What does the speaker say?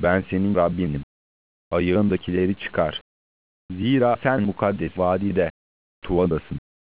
Ben senin Rabbinim. Ayağındakileri çıkar. Zira sen mukaddes vadide, Tuva'dasın.